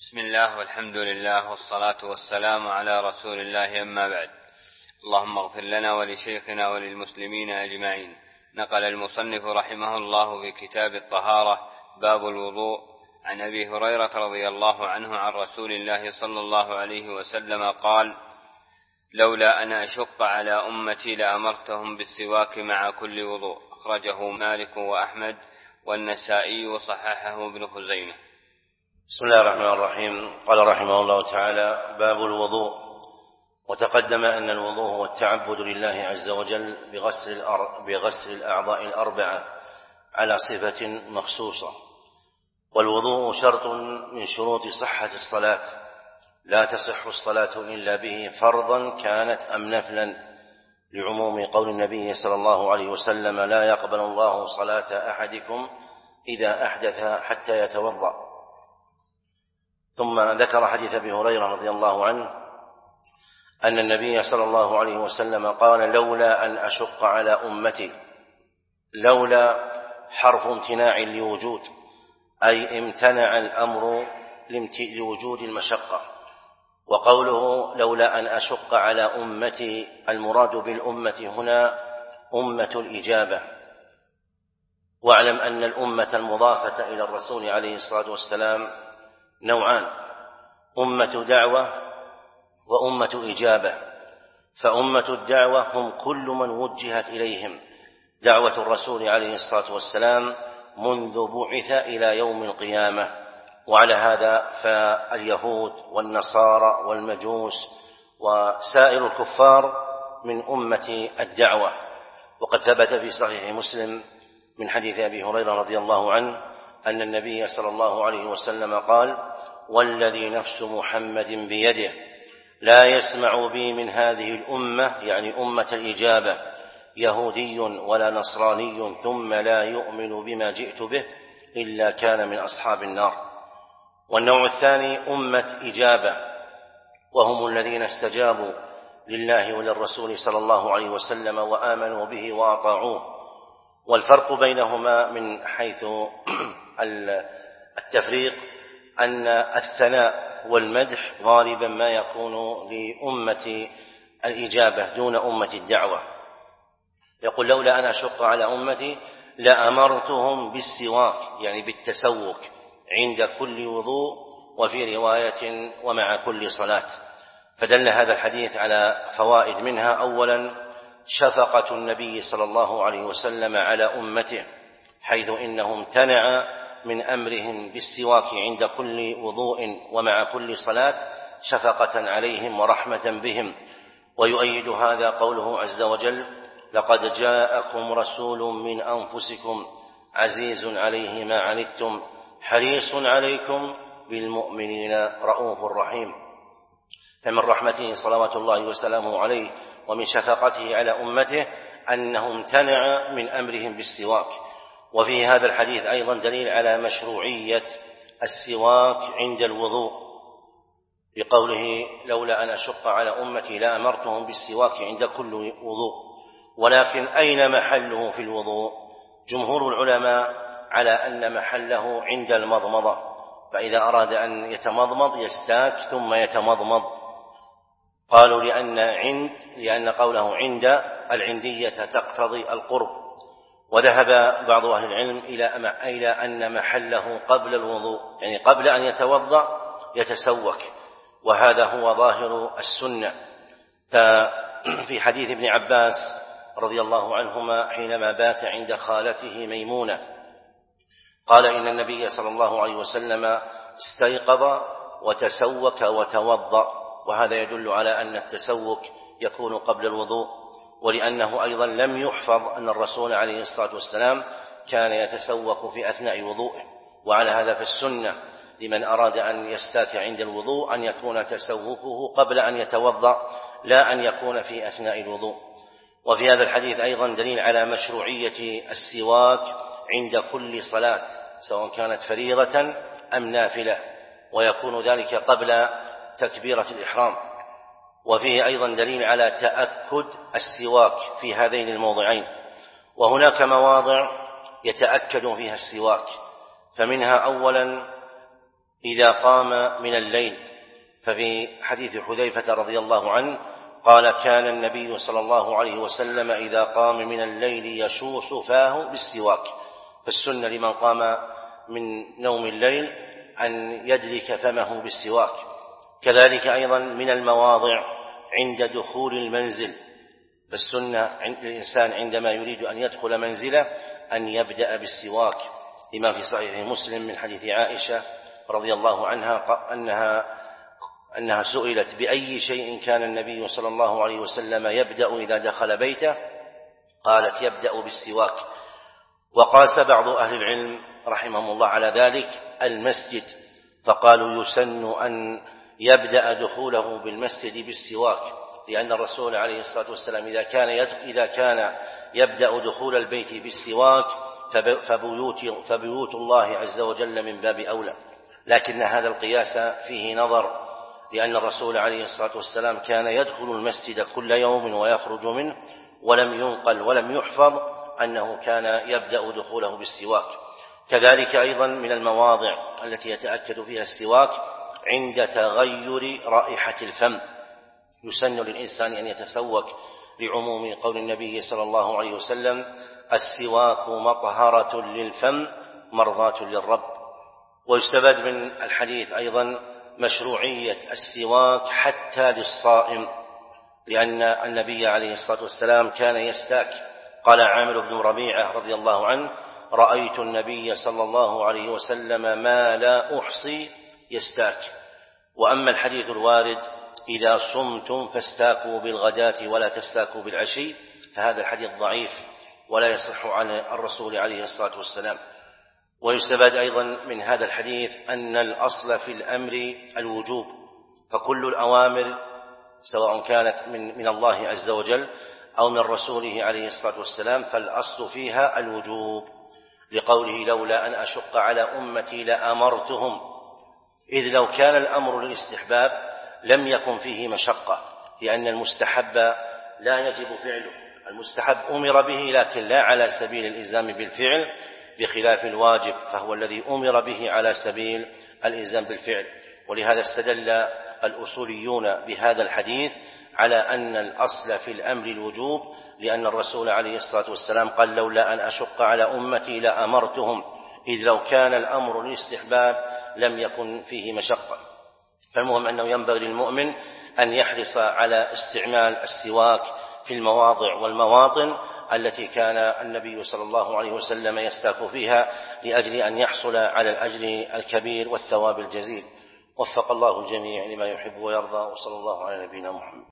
بسم الله والحمد لله والصلاة والسلام على رسول الله، أما بعد. اللهم اغفر لنا ولشيخنا وللمسلمين أجمعين. نقل المصنف رحمه الله في كتاب الطهارة باب الوضوء عن أبي هريرة رضي الله عنه عن رسول الله صلى الله عليه وسلم قال: لولا أن أشق على أمتي لأمرتهم بالسواك مع كل وضوء. أخرجه مالك وأحمد والنسائي وصححه ابن خزيمة. بسم الله الرحمن الرحيم. قال رحمه الله تعالى: باب الوضوء. وتقدم أن الوضوء هو التعبد لله عز وجل بغسل الأعضاء الأربعة على صفة مخصوصة، والوضوء شرط من شروط صحة الصلاة، لا تصح الصلاة إلا به فرضا كانت أم نفلا، لعموم قول النبي صلى الله عليه وسلم: لا يقبل الله صلاة أحدكم إذا أحدث حتى يتوضأ. ثم ذكر حديث أبي هريرة رضي الله عنه أن النبي صلى الله عليه وسلم قال: لولا أن أشق على أمتي. لولا حرف امتناع لوجود، أي امتنع الأمر لوجود المشقة. وقوله لولا أن أشق على أمتي، المراد بالأمة هنا أمة الإجابة. واعلم أن الأمة المضافة إلى الرسول عليه الصلاة والسلام نوعان: أمة دعوة وأمة إجابة. فأمة الدعوة هم كل من وجهت إليهم دعوة الرسول عليه الصلاة والسلام منذ بعث إلى يوم القيامة. وعلى هذا فاليهود والنصارى والمجوس وسائر الكفار من أمة الدعوة. وقد ثبت في صحيح مسلم من حديث أبي هريرة رضي الله عنه أن النبي صلى الله عليه وسلم قال: والذي نفس محمد بيده لا يسمع بي من هذه الأمة، يعني أمة الإجابة، يهودي ولا نصراني ثم لا يؤمن بما جئت به إلا كان من أصحاب النار. والنوع الثاني أمة إجابة، وهم الذين استجابوا لله وللرسول صلى الله عليه وسلم وآمنوا به وأطاعوه. والفرق بينهما من حيث التفريق أن الثناء والمدح غالبا ما يكون لأمة الإجابة دون أمة الدعوة. يقول: لولا أن أشق على أمتي لأمرتهم بالسواك، يعني بالتسوك عند كل وضوء، وفي رواية ومع كل صلاة. فدل هذا الحديث على فوائد، منها: أولا شفقة النبي صلى الله عليه وسلم على أمته، حيث إنه امتنع من أمرهم بالسواك عند كل وضوء ومع كل صلاة شفقة عليهم ورحمة بهم. ويؤيد هذا قوله عز وجل: لقد جاءكم رسول من أنفسكم عزيز عليه ما عنتم حريص عليكم بالمؤمنين رؤوف رحيم. فمن رحمته صلوات الله وسلامه عليه ومن شفقته على أمته أنه امتنع من أمرهم بالسواك. وفي هذا الحديث أيضا دليل على مشروعية السواك عند الوضوء، بقوله: لولا أن أشق على أمتي لأمرتهم بالسواك عند كل وضوء. ولكن أين محله في الوضوء؟ جمهور العلماء على أن محله عند المضمضة، فإذا أراد أن يتمضمض يستاك ثم يتمضمض. قالوا لأن قوله عند العندية تقتضي القرب. وذهب بعض أهل العلم إلى أن محله قبل الوضوء، يعني قبل أن يتوضأ يتسوك، وهذا هو ظاهر السنة. ففي حديث ابن عباس رضي الله عنهما حينما بات عند خالته ميمونة قال: إن النبي صلى الله عليه وسلم استيقظ وتسوك وتوضأ. وهذا يدل على أن التسوك يكون قبل الوضوء، ولأنه أيضا لم يحفظ أن الرسول عليه الصلاة والسلام كان يتسوك في أثناء وضوءه. وعلى هذا فالسنة لمن أراد أن يستاك عند الوضوء أن يكون تسوكه قبل أن يتوضأ، لا أن يكون في أثناء الوضوء. وفي هذا الحديث أيضا دليل على مشروعية السواك عند كل صلاة، سواء كانت فريضة أم نافلة، ويكون ذلك قبل تكبيرة الإحرام. وفيه أيضا دليل على تأكد السواك في هذين الموضعين. وهناك مواضع يتأكد فيها السواك، فمنها أولا إذا قام من الليل. ففي حديث حذيفة رضي الله عنه قال: كان النبي صلى الله عليه وسلم إذا قام من الليل يشوص فاه بالسواك. فالسنة لمن قام من نوم الليل أن يدلك فمه بالسواك. كذلك أيضا من المواضع عند دخول المنزل، فالسنة للإنسان عندما يريد أن يدخل منزله أن يبدأ بالسواك، لما في صحيح مسلم من حديث عائشة رضي الله عنها أنها سئلت: بأي شيء كان النبي صلى الله عليه وسلم يبدأ إذا دخل بيته؟ قالت: يبدأ بالسواك. وقاس بعض أهل العلم رحمهم الله على ذلك المسجد، فقالوا: يسن أن يبدأ دخوله بالمسجد بالسواك، لأن الرسول عليه الصلاة والسلام إذا كان يبدأ دخول البيت بالسواك فبيوت الله عز وجل من باب أولى. لكن هذا القياس فيه نظر، لأن الرسول عليه الصلاة والسلام كان يدخل المسجد كل يوم ويخرج منه، ولم ينقل ولم يحفظ أنه كان يبدأ دخوله بالسواك. كذلك أيضا من المواضع التي يتأكد فيها السواك عند تغير رائحة الفم، يسن للإنسان أن يتسوك، لعموم قول النبي صلى الله عليه وسلم: السواك مطهرة للفم مرضاة للرب. ويستفاد من الحديث أيضا مشروعية السواك حتى للصائم، لأن النبي عليه الصلاة والسلام كان يستاك. قال عامر بن ربيعة رضي الله عنه: رأيت النبي صلى الله عليه وسلم ما لا أحصي يستاك. وأما الحديث الوارد: إذا صمتم فاستاكوا بالغداة ولا تستاكوا بالعشي، فهذا الحديث ضعيف ولا يصح عن الرسول عليه الصلاة والسلام. ويستفاد أيضا من هذا الحديث أن الأصل في الأمر الوجوب، فكل الأوامر سواء كانت من الله عز وجل أو من رسوله عليه الصلاة والسلام فالأصل فيها الوجوب، لقوله: لولا أن أشق على أمتي لأمرتهم. إذ لو كان الأمر للاستحباب لم يكن فيه مشقة، لأن المستحب لا يجب فعله، المستحب أمر به لكن لا على سبيل الإلزام بالفعل، بخلاف الواجب فهو الذي أمر به على سبيل الإلزام بالفعل. ولهذا استدل الأصوليون بهذا الحديث على أن الأصل في الأمر الوجوب، لأن الرسول عليه الصلاة والسلام قال: لولا أن أشق على أمتي لأمرتهم. إذ لو كان الأمر للاستحباب لم يكن فيه مشقة. فالمهم أنه ينبغي للمؤمن أن يحرص على استعمال السواك في المواضع والمواطن التي كان النبي صلى الله عليه وسلم يستاك فيها، لأجل أن يحصل على الأجر الكبير والثواب الجزيل. وفق الله الجميع لما يحب ويرضى، وصلى الله على نبينا محمد.